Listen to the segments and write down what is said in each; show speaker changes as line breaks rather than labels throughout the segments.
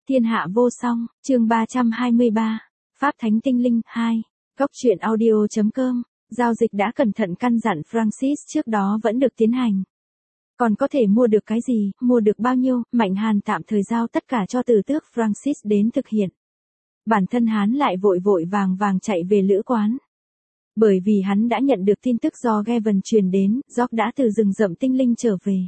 Thiên hạ vô song, chương 323, Pháp Thánh Tinh Linh 2, Góc truyện audio.com, giao dịch đã cẩn thận căn dặn Francis trước đó vẫn được tiến hành. Còn có thể mua được cái gì, mua được bao nhiêu, Mạnh Hàn tạm thời giao tất cả cho từ tước Francis đến thực hiện. Bản thân hắn lại vội vội vàng vàng chạy về lữ quán. Bởi vì hắn đã nhận được tin tức do Gavin truyền đến, George đã từ rừng rậm tinh linh trở về.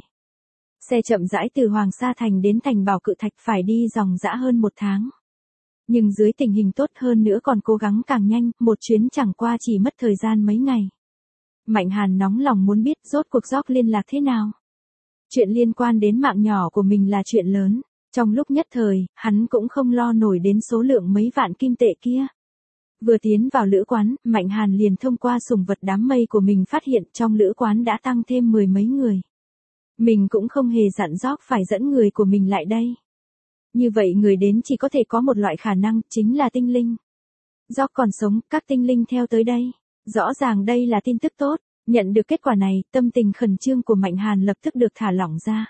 Xe chậm rãi từ Hoàng Sa Thành đến thành Bảo Cự Thạch phải đi dòng dã hơn 1 tháng. Nhưng dưới tình hình tốt hơn nữa còn cố gắng càng nhanh, một chuyến chẳng qua chỉ mất thời gian mấy ngày. Mạnh Hàn nóng lòng muốn biết rốt cuộc George liên lạc thế nào. Chuyện liên quan đến mạng nhỏ của mình là chuyện lớn. Trong lúc nhất thời, hắn cũng không lo nổi đến số lượng mấy vạn kim tệ kia. Vừa tiến vào lữ quán, Mạnh Hàn liền thông qua sùng vật đám mây của mình phát hiện trong lữ quán đã tăng thêm 10 mấy người. Mình cũng không hề dặn George phải dẫn người của mình lại đây. Như vậy người đến chỉ có thể có một loại khả năng, chính là tinh linh. George còn sống, các tinh linh theo tới đây. Rõ ràng đây là tin tức tốt. Nhận được kết quả này, tâm tình khẩn trương của Mạnh Hàn lập tức được thả lỏng ra.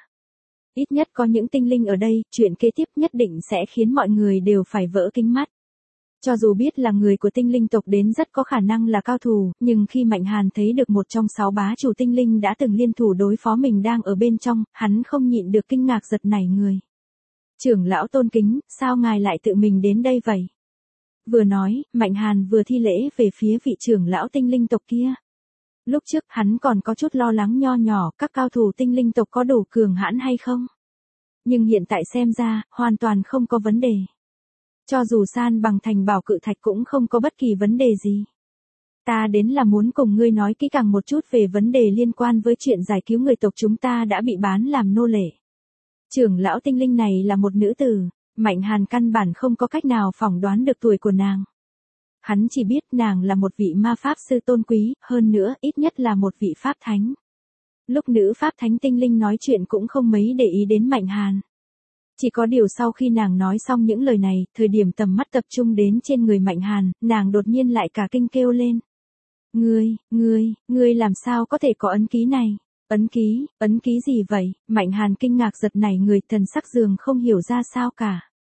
Ít nhất có những tinh linh ở đây, chuyện kế tiếp nhất định sẽ khiến mọi người đều phải vỡ kính mắt. Cho dù biết là người của tinh linh tộc đến rất có khả năng là cao thủ, nhưng khi Mạnh Hàn thấy được một trong 6 bá chủ tinh linh đã từng liên thủ đối phó mình đang ở bên trong, hắn không nhịn được kinh ngạc giật nảy người. Trưởng lão tôn kính, sao ngài lại tự mình đến đây vậy? Vừa nói, Mạnh Hàn vừa thi lễ về phía vị trưởng lão tinh linh tộc kia. Lúc trước hắn còn có chút lo lắng nho nhỏ các cao thủ tinh linh tộc có đủ cường hãn hay không. Nhưng hiện tại xem ra, hoàn toàn không có vấn đề. Cho dù san bằng thành Bảo Cự Thạch cũng không có bất kỳ vấn đề gì. Ta đến là muốn cùng ngươi nói kỹ càng một chút về vấn đề liên quan với chuyện giải cứu người tộc chúng ta đã bị bán làm nô lệ. Trưởng lão tinh linh này là một nữ tử, Mạnh Hàn căn bản không có cách nào phỏng đoán được tuổi của nàng. Hắn chỉ biết nàng là một vị ma pháp sư tôn quý, hơn nữa ít nhất là một vị pháp thánh. Lúc nữ pháp thánh tinh linh nói chuyện cũng không mấy để ý đến Mạnh Hàn. Chỉ có điều sau khi nàng nói xong những lời này, thời điểm tầm mắt tập trung đến trên người Mạnh Hàn, nàng đột nhiên lại cả kinh kêu lên. Ngươi làm sao có thể có ấn ký này? Ấn ký gì vậy? Mạnh Hàn kinh ngạc giật nảy người, thần sắc dường không hiểu ra sao cả.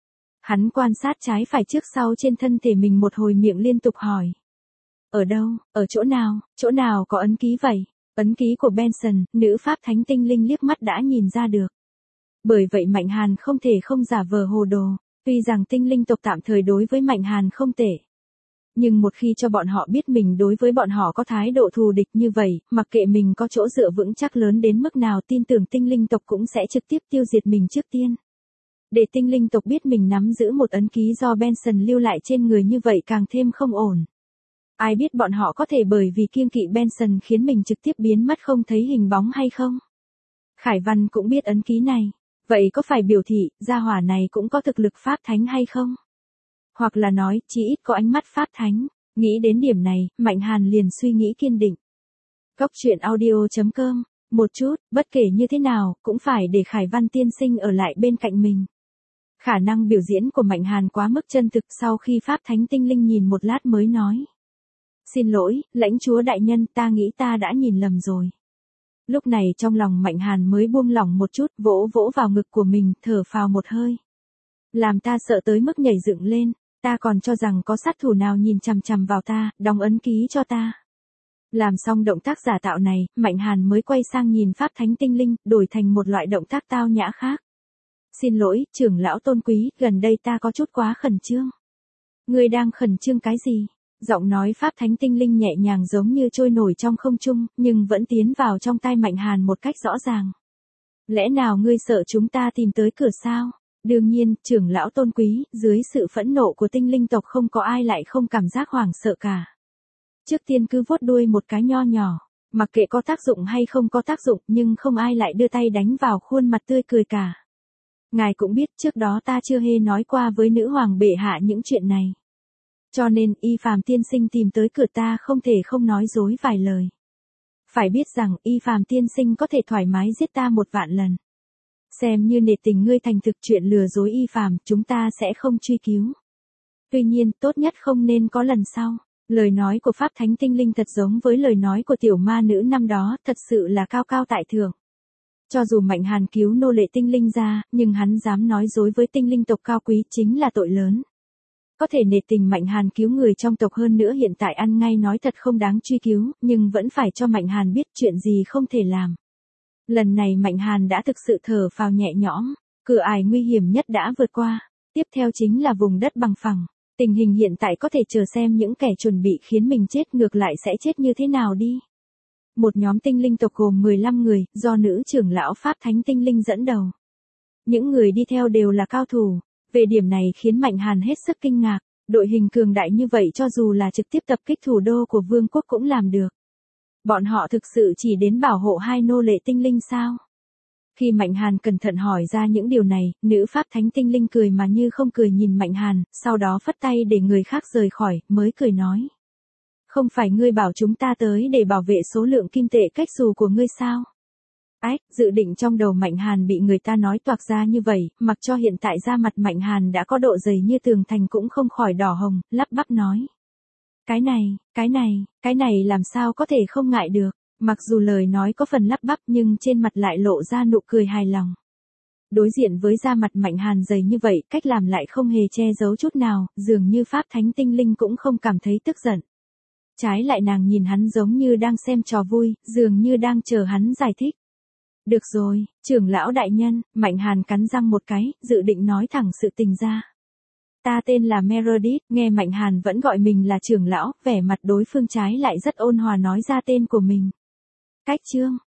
Hắn quan sát trái phải trước sau trên thân thể mình một hồi miệng liên tục hỏi. Ở đâu, ở chỗ nào có ấn ký vậy? Ấn ký của Benson, nữ pháp thánh tinh linh liếc mắt đã nhìn ra được. Bởi vậy Mạnh Hàn không thể không giả vờ hồ đồ, tuy rằng tinh linh tộc tạm thời đối với Mạnh Hàn không tệ. Nhưng một khi cho bọn họ biết mình đối với bọn họ có thái độ thù địch như vậy, mặc kệ mình có chỗ dựa vững chắc lớn đến mức nào tin tưởng tinh linh tộc cũng sẽ trực tiếp tiêu diệt mình trước tiên. Để tinh linh tộc biết mình nắm giữ một ấn ký do Benson lưu lại trên người như vậy càng thêm không ổn. Ai biết bọn họ có thể bởi vì kiêng kỵ Benson khiến mình trực tiếp biến mất không thấy hình bóng hay không? Khải Văn cũng biết ấn ký này. Vậy có phải biểu thị, gia hỏa này cũng có thực lực pháp thánh hay không? Hoặc là nói, chỉ ít có ánh mắt pháp thánh. Nghĩ đến điểm này, Mạnh Hàn liền suy nghĩ kiên định. Góc truyện audio.com, một chút, bất kể như thế nào, cũng phải để Khải Văn tiên sinh ở lại bên cạnh mình. Khả năng biểu diễn của Mạnh Hàn quá mức chân thực, sau khi pháp thánh tinh linh nhìn một lát mới nói. Xin lỗi, lãnh chúa đại nhân, ta nghĩ ta đã nhìn lầm rồi. Lúc này trong lòng Mạnh Hàn mới buông lỏng một chút, vỗ vỗ vào ngực của mình, thở phào một hơi. Làm ta sợ tới mức nhảy dựng lên, ta còn cho rằng có sát thủ nào nhìn chằm chằm vào ta, đóng ấn ký cho ta. Làm xong động tác giả tạo này, Mạnh Hàn mới quay sang nhìn pháp thánh tinh linh, đổi thành một loại động tác tao nhã khác. Xin lỗi, trưởng lão tôn quý, gần đây ta có chút quá khẩn trương. Ngươi đang khẩn trương cái gì? Giọng nói pháp thánh tinh linh nhẹ nhàng giống như trôi nổi trong không trung, nhưng vẫn tiến vào trong tai Mạnh Hàn một cách rõ ràng. Lẽ nào ngươi sợ chúng ta tìm tới cửa sao? Đương nhiên, trưởng lão tôn quý, dưới sự phẫn nộ của tinh linh tộc không có ai lại không cảm giác hoảng sợ cả. Trước tiên cứ vuốt đuôi một cái nho nhỏ, mặc kệ có tác dụng hay không có tác dụng, nhưng không ai lại đưa tay đánh vào khuôn mặt tươi cười cả. Ngài cũng biết trước đó ta chưa hề nói qua với nữ hoàng bệ hạ những chuyện này. Cho nên, Y Phàm tiên sinh tìm tới cửa ta không thể không nói dối vài lời. Phải biết rằng, Y Phàm tiên sinh có thể thoải mái giết ta 1.000.000 lần. Xem như nể tình ngươi thành thực chuyện lừa dối Y Phàm, chúng ta sẽ không truy cứu. Tuy nhiên, tốt nhất không nên có lần sau. Lời nói của Pháp Thánh Tinh Linh thật giống với lời nói của tiểu ma nữ năm đó, thật sự là cao cao tại thượng. Cho dù Mạnh Hàn cứu nô lệ tinh linh ra, nhưng hắn dám nói dối với tinh linh tộc cao quý chính là tội lớn. Có thể nể tình Mạnh Hàn cứu người trong tộc, hơn nữa hiện tại ăn ngay nói thật không đáng truy cứu, nhưng vẫn phải cho Mạnh Hàn biết chuyện gì không thể làm. Lần này Mạnh Hàn đã thực sự thở phào nhẹ nhõm, cửa ải nguy hiểm nhất đã vượt qua, tiếp theo chính là vùng đất bằng phẳng. Tình hình hiện tại có thể chờ xem những kẻ chuẩn bị khiến mình chết ngược lại sẽ chết như thế nào đi. Một nhóm tinh linh tộc gồm 15 người, do nữ trưởng lão Pháp Thánh Tinh Linh dẫn đầu. Những người đi theo đều là cao thủ, về điểm này khiến Mạnh Hàn hết sức kinh ngạc, đội hình cường đại như vậy cho dù là trực tiếp tập kích thủ đô của vương quốc cũng làm được. Bọn họ thực sự chỉ đến bảo hộ hai nô lệ tinh linh sao? Khi Mạnh Hàn cẩn thận hỏi ra những điều này, nữ Pháp Thánh Tinh Linh cười mà như không cười nhìn Mạnh Hàn, sau đó phất tay để người khác rời khỏi, mới cười nói. Không phải ngươi bảo chúng ta tới để bảo vệ số lượng kim tệ cách xù của ngươi sao? Ách, dự định trong đầu Mạnh Hàn bị người ta nói toạc ra như vậy, mặc cho hiện tại da mặt Mạnh Hàn đã có độ dày như tường thành cũng không khỏi đỏ hồng, lắp bắp nói. Cái này làm sao có thể không ngại được, mặc dù lời nói có phần lắp bắp nhưng trên mặt lại lộ ra nụ cười hài lòng. Đối diện với da mặt Mạnh Hàn dày như vậy, cách làm lại không hề che giấu chút nào, dường như Pháp Thánh Tinh Linh cũng không cảm thấy tức giận. Trái lại nàng nhìn hắn giống như đang xem trò vui, dường như đang chờ hắn giải thích. Được rồi, trưởng lão đại nhân, Mạnh Hàn cắn răng một cái, dự định nói thẳng sự tình ra. Ta tên là Meredith, nghe Mạnh Hàn vẫn gọi mình là trưởng lão, vẻ mặt đối phương trái lại rất ôn hòa nói ra tên của mình. Cách chương,